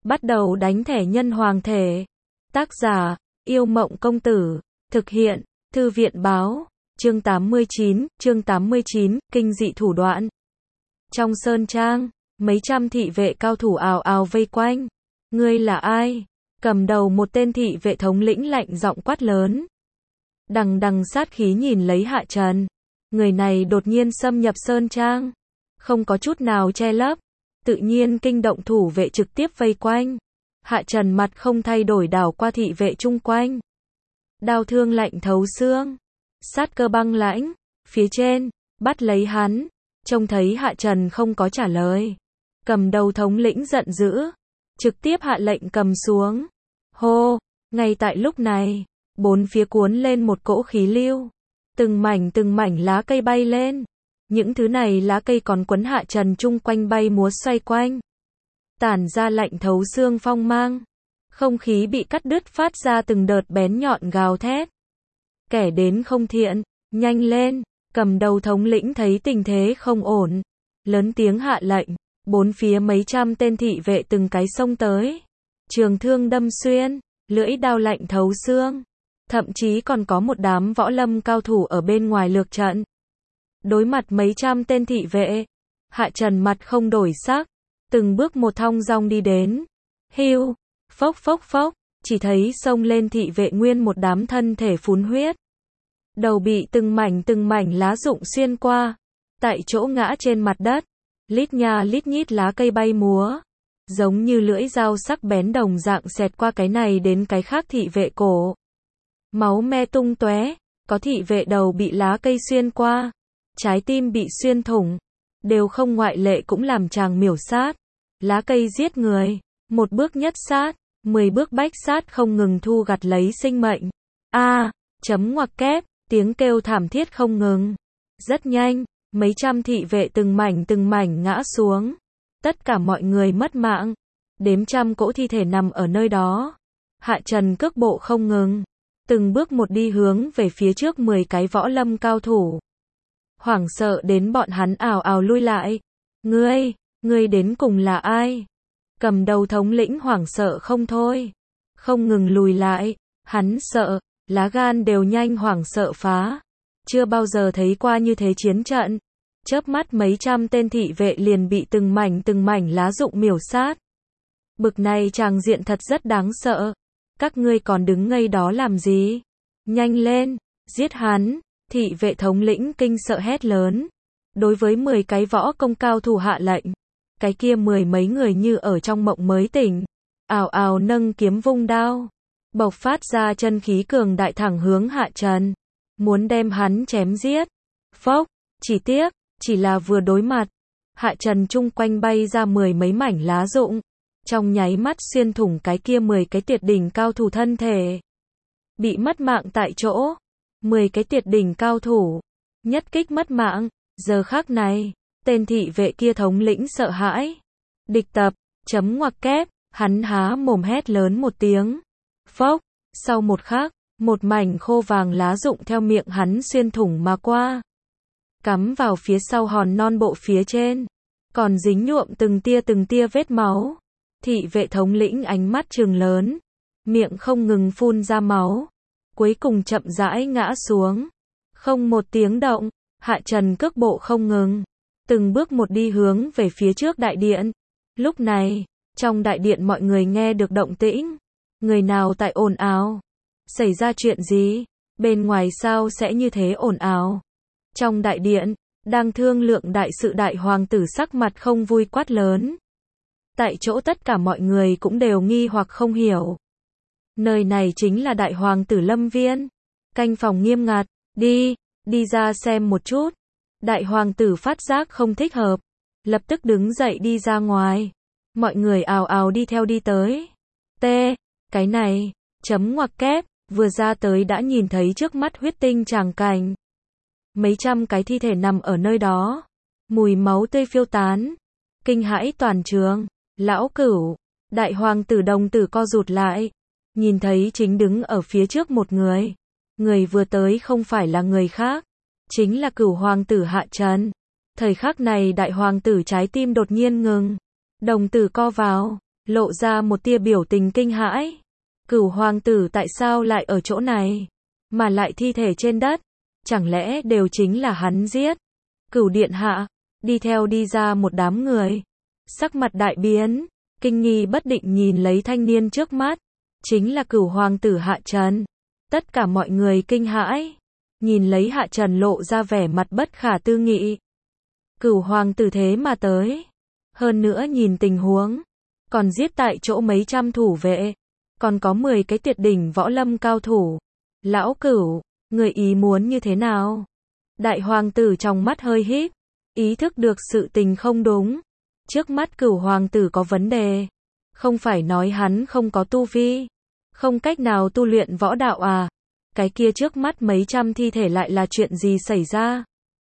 Bắt đầu đánh thẻ nhân hoàng thể. Tác giả, Yêu Mộng Công Tử. Thực hiện, Thư viện Báo. Chương 89, kinh dị thủ đoạn. Trong sơn trang, mấy trăm thị vệ cao thủ ào ào vây quanh. Ngươi là ai? Cầm đầu một tên thị vệ thống lĩnh lạnh giọng quát lớn. Đằng đằng sát khí nhìn lấy Hạ Trần. Người này đột nhiên xâm nhập sơn trang. Không có chút nào che lấp. Tự nhiên kinh động thủ vệ trực tiếp vây quanh. Hạ Trần mặt không thay đổi đảo qua thị vệ chung quanh. Đao thương lạnh thấu xương. Sát cơ băng lãnh. Phía trên, bắt lấy hắn. Trông thấy Hạ Trần không có trả lời. Cầm đầu thống lĩnh giận dữ. Trực tiếp hạ lệnh cầm xuống. Hô, ngay tại lúc này, bốn phía cuốn lên một cỗ khí lưu. Từng mảnh lá cây bay lên. Những thứ này lá cây còn quấn Hạ Trần chung quanh bay múa xoay quanh. Tản ra lạnh thấu xương phong mang. Không khí bị cắt đứt phát ra từng đợt bén nhọn gào thét. Kẻ đến không thiện, nhanh lên, cầm đầu thống lĩnh thấy tình thế không ổn. Lớn tiếng hạ lệnh, bốn phía mấy trăm tên thị vệ từng cái xông tới. Trường thương đâm xuyên, lưỡi đao lạnh thấu xương. Thậm chí còn có một đám võ lâm cao thủ ở bên ngoài lược trận. Đối mặt mấy trăm tên thị vệ, Hạ Trần mặt không đổi sắc, từng bước một thong dong đi đến. Hiu, phốc phốc phốc, chỉ thấy xông lên thị vệ nguyên một đám thân thể phun huyết. Đầu bị từng mảnh lá rụng xuyên qua, tại chỗ ngã trên mặt đất, lít nha lít nhít lá cây bay múa, giống như lưỡi dao sắc bén đồng dạng xẹt qua cái này đến cái khác thị vệ cổ. Máu me tung tóe, có thị vệ đầu bị lá cây xuyên qua, trái tim bị xuyên thủng, đều không ngoại lệ cũng làm chàng miểu sát. Lá cây giết người, một bước nhất sát, 10 bước bách sát không ngừng thu gặt lấy sinh mệnh. Chấm ngoặc kép, tiếng kêu thảm thiết không ngừng. Rất nhanh, mấy trăm thị vệ từng mảnh ngã xuống. Tất cả mọi người mất mạng. Đếm trăm cỗ thi thể nằm ở nơi đó. Hạ Trần cước bộ không ngừng. Từng bước một đi hướng về phía trước 10 cái võ lâm cao thủ. Hoảng sợ đến bọn hắn ào ào lui lại. Ngươi đến cùng là ai? Cầm đầu thống lĩnh hoảng sợ không thôi. Không ngừng lùi lại. Hắn sợ, lá gan đều nhanh hoảng sợ phá. Chưa bao giờ thấy qua như thế chiến trận. Chớp mắt mấy trăm tên thị vệ liền bị từng mảnh lá rụng miểu sát. Bực này tràng diện thật rất đáng sợ. Các ngươi còn đứng ngây đó làm gì? Nhanh lên, giết hắn. Thị vệ thống lĩnh kinh sợ hét lớn. Đối với 10 cái võ công cao thủ hạ lệnh. Cái kia 10 mấy người như ở trong mộng mới tỉnh. Ào ào nâng kiếm vung đao. Bộc phát ra chân khí cường đại thẳng hướng Hạ Trần. Muốn đem hắn chém giết. Phốc, chỉ tiếc, chỉ là vừa đối mặt. Hạ Trần chung quanh bay ra 10 mấy mảnh lá rụng. Trong nháy mắt xuyên thủng cái kia 10 cái tuyệt đỉnh cao thủ thân thể. Bị mất mạng tại chỗ. 10 cái tuyệt đỉnh cao thủ. Nhất kích mất mạng. Giờ khắc này, tên thị vệ kia thống lĩnh sợ hãi. Địch tập, chấm ngoặc kép, hắn há mồm hét lớn một tiếng. Phốc, sau một khắc, một mảnh khô vàng lá rụng theo miệng hắn xuyên thủng mà qua. Cắm vào phía sau hòn non bộ phía trên. Còn dính nhuộm từng tia vết máu. Thị vệ thống lĩnh ánh mắt trừng lớn. Miệng không ngừng phun ra máu. Cuối cùng chậm rãi ngã xuống. Không một tiếng động, Hạ Trần cước bộ không ngừng. Từng bước một đi hướng về phía trước đại điện. Lúc này, trong đại điện mọi người nghe được động tĩnh. Người nào tại ồn ào? Xảy ra chuyện gì? Bên ngoài sao sẽ như thế ồn ào? Trong đại điện, đang thương lượng đại sự đại hoàng tử sắc mặt không vui quát lớn. Tại chỗ tất cả mọi người cũng đều nghi hoặc không hiểu. Nơi này chính là đại hoàng tử lâm viên. Canh phòng nghiêm ngặt, đi ra xem một chút. Đại hoàng tử phát giác không thích hợp. Lập tức đứng dậy đi ra ngoài. Mọi người ào ào đi theo đi tới. Cái này, chấm ngoặc kép, vừa ra tới đã nhìn thấy trước mắt huyết tinh tràng cảnh. Mấy trăm cái thi thể nằm ở nơi đó. Mùi máu tươi phiêu tán. Kinh hãi toàn trường. Lão Cửu, đại hoàng tử đồng tử co rụt lại. Nhìn thấy chính đứng ở phía trước một người. Người vừa tới không phải là người khác. Chính là Cửu hoàng tử Hạ Trần. Thời khắc này đại hoàng tử trái tim đột nhiên ngừng. Đồng tử co vào. lộ ra một tia biểu tình kinh hãi. Cửu hoàng tử tại sao lại ở chỗ này? Mà lại thi thể trên đất, chẳng lẽ đều chính là hắn giết? Cửu điện hạ, đi theo đi ra một đám người. Sắc mặt đại biến, kinh nghi bất định nhìn lấy thanh niên trước mắt, chính là Cửu hoàng tử Hạ Trần. Tất cả mọi người kinh hãi, nhìn lấy Hạ Trần lộ ra vẻ mặt bất khả tư nghị. Cửu hoàng tử thế mà tới, hơn nữa nhìn tình huống, còn giết tại chỗ mấy trăm thủ vệ, còn có 10 cái tuyệt đỉnh võ lâm cao thủ. Lão Cửu, người ý muốn như thế nào? Đại hoàng tử trong mắt hơi híp, ý thức được sự tình không đúng. Trước mắt Cửu hoàng tử có vấn đề, không phải nói hắn không có tu vi, không cách nào tu luyện võ đạo à? Cái kia trước mắt mấy trăm thi thể lại là chuyện gì xảy ra?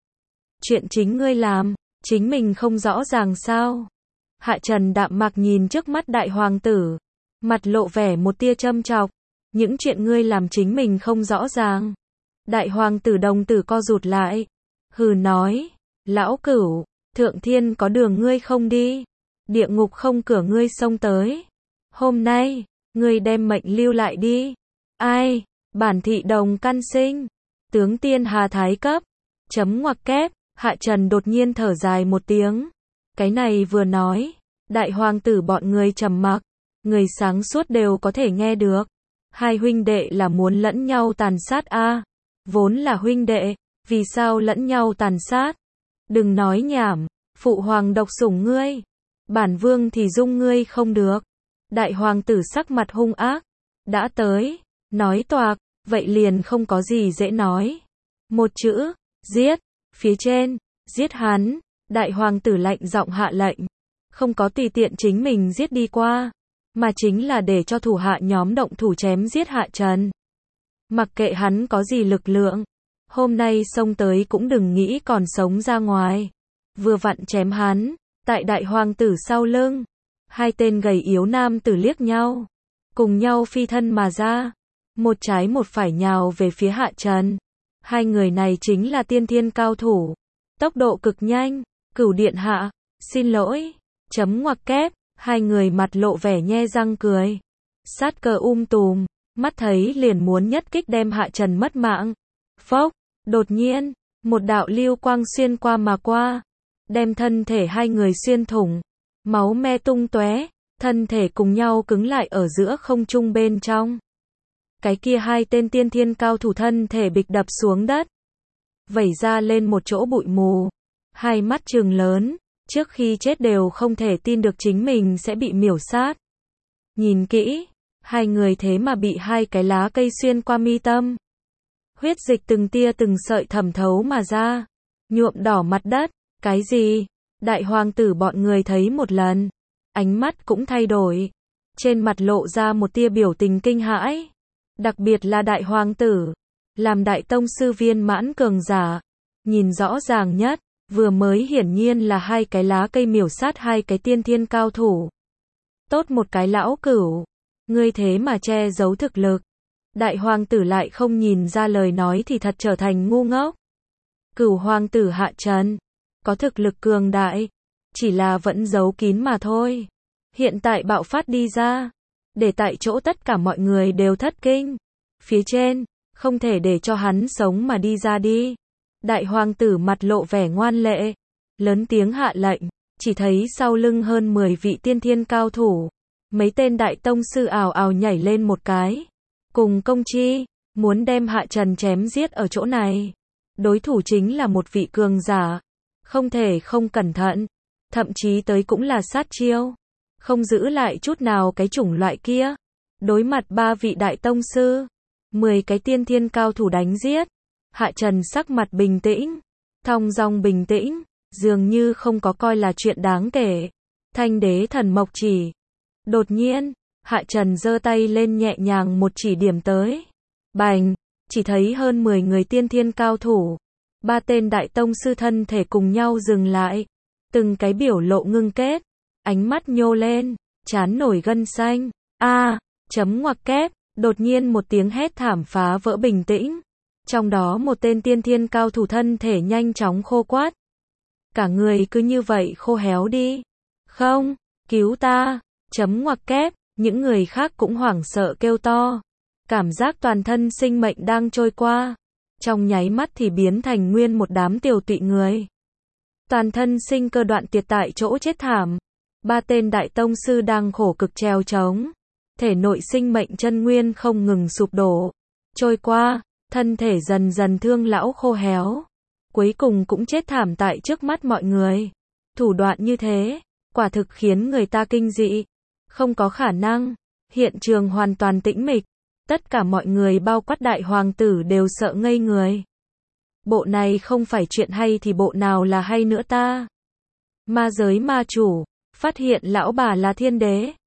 Chuyện chính ngươi làm, chính mình không rõ ràng sao? Hạ Trần đạm mạc nhìn trước mắt đại hoàng tử, mặt lộ vẻ một tia châm chọc. Những chuyện ngươi làm chính mình không rõ ràng. Đại hoàng tử đồng tử co rụt lại, hừ nói, lão Cửu, thượng thiên có đường ngươi không đi, địa ngục không cửa ngươi xông tới. Hôm nay, ngươi đem mệnh lưu lại đi. Ai? Bản thị đồng căn sinh, tướng tiên hà thái cấp. Chấm ngoặc kép, Hạ Trần đột nhiên thở dài một tiếng. Cái này vừa nói, đại hoàng tử bọn người trầm mặc, người sáng suốt đều có thể nghe được. Hai huynh đệ là muốn lẫn nhau tàn sát a? Vốn là huynh đệ, vì sao lẫn nhau tàn sát? Đừng nói nhảm, phụ hoàng độc sủng ngươi, bản vương thì dung ngươi không được. Đại hoàng tử sắc mặt hung ác, đã tới, nói toạc, vậy liền không có gì dễ nói. Một chữ, giết, phía trên, giết hắn. Đại hoàng tử lạnh giọng hạ lệnh, không có tùy tiện chính mình giết đi qua, mà chính là để cho thủ hạ nhóm động thủ chém giết Hạ Trần. Mặc kệ hắn có gì lực lượng, hôm nay xông tới cũng đừng nghĩ còn sống ra ngoài. Vừa vặn chém hắn, tại đại hoàng tử sau lưng, hai tên gầy yếu nam tử liếc nhau, cùng nhau phi thân mà ra, một trái một phải nhào về phía Hạ Trần. Hai người này chính là tiên thiên cao thủ, tốc độ cực nhanh. Cửu điện hạ, xin lỗi, chấm ngoặc kép. Hai người mặt lộ vẻ nhe răng cười, sát cơ tùm, mắt thấy liền muốn nhất kích đem Hạ Trần mất mạng. Phốc, đột nhiên, một đạo lưu quang xuyên qua mà qua, đem thân thể hai người xuyên thủng, máu me tung tóe, thân thể cùng nhau cứng lại ở giữa không trung bên trong. Cái kia hai tên tiên thiên cao thủ thân thể bịch đập xuống đất, vẩy ra lên một chỗ bụi mù, hai mắt trừng lớn. Trước khi chết đều không thể tin được chính mình sẽ bị miểu sát. Nhìn kỹ, hai người thế mà bị hai cái lá cây xuyên qua mi tâm. Huyết dịch từng tia từng sợi thẩm thấu mà ra, nhuộm đỏ mặt đất. Cái gì? Đại hoàng tử bọn người thấy một lần, ánh mắt cũng thay đổi, trên mặt lộ ra một tia biểu tình kinh hãi. Đặc biệt là đại hoàng tử, làm đại tông sư viên mãn cường giả, nhìn rõ ràng nhất. Vừa mới hiển nhiên là hai cái lá cây miểu sát hai cái tiên thiên cao thủ. Tốt một cái lão Cửu, ngươi thế mà che giấu thực lực. Đại hoàng tử lại không nhìn ra lời nói thì thật trở thành ngu ngốc. Cửu hoàng tử Hạ Trần, có thực lực cường đại, chỉ là vẫn giấu kín mà thôi. Hiện tại bạo phát đi ra, để tại chỗ tất cả mọi người đều thất kinh. Phía trên, không thể để cho hắn sống mà đi ra đi. Đại hoàng tử mặt lộ vẻ ngoan lệ, lớn tiếng hạ lệnh, chỉ thấy sau lưng hơn 10 vị tiên thiên cao thủ, mấy tên đại tông sư ào ào nhảy lên một cái, cùng công chi, muốn đem Hạ Trần chém giết ở chỗ này. Đối thủ chính là một vị cường giả, không thể không cẩn thận, thậm chí tới cũng là sát chiêu, không giữ lại chút nào cái chủng loại kia. Đối mặt ba vị đại tông sư, 10 cái tiên thiên cao thủ đánh giết, Hạ Trần sắc mặt bình tĩnh, thong dong bình tĩnh, dường như không có coi là chuyện đáng kể. Thanh đế thần mộc chỉ. Đột nhiên, Hạ Trần giơ tay lên nhẹ nhàng một chỉ điểm tới. Bành, chỉ thấy hơn 10 người tiên thiên cao thủ, ba tên đại tông sư thân thể cùng nhau dừng lại, từng cái biểu lộ ngưng kết, ánh mắt nhô lên, trán nổi gân xanh. A, chấm ngoặc kép, đột nhiên một tiếng hét thảm phá vỡ bình tĩnh. Trong đó một tên tiên thiên cao thủ thân thể nhanh chóng khô quắt. Cả người cứ như vậy khô héo đi. Không, cứu ta. Chấm ngoặc kép, những người khác cũng hoảng sợ kêu to. Cảm giác toàn thân sinh mệnh đang trôi qua. Trong nháy mắt thì biến thành nguyên một đám tiều tụy người. Toàn thân sinh cơ đoạn tiệt tại chỗ chết thảm. Ba tên đại tông sư đang khổ cực trèo trống. Thể nội sinh mệnh chân nguyên không ngừng sụp đổ. Trôi qua, thân thể dần dần thương lão khô héo. Cuối cùng cũng chết thảm tại trước mắt mọi người. Thủ đoạn như thế, quả thực khiến người ta kinh dị. Không có khả năng. Hiện trường hoàn toàn tĩnh mịch. Tất cả mọi người bao quát đại hoàng tử đều sợ ngây người. Bộ này không phải chuyện hay thì bộ nào là hay nữa ta? Ma giới ma chủ, phát hiện lão bà là thiên đế.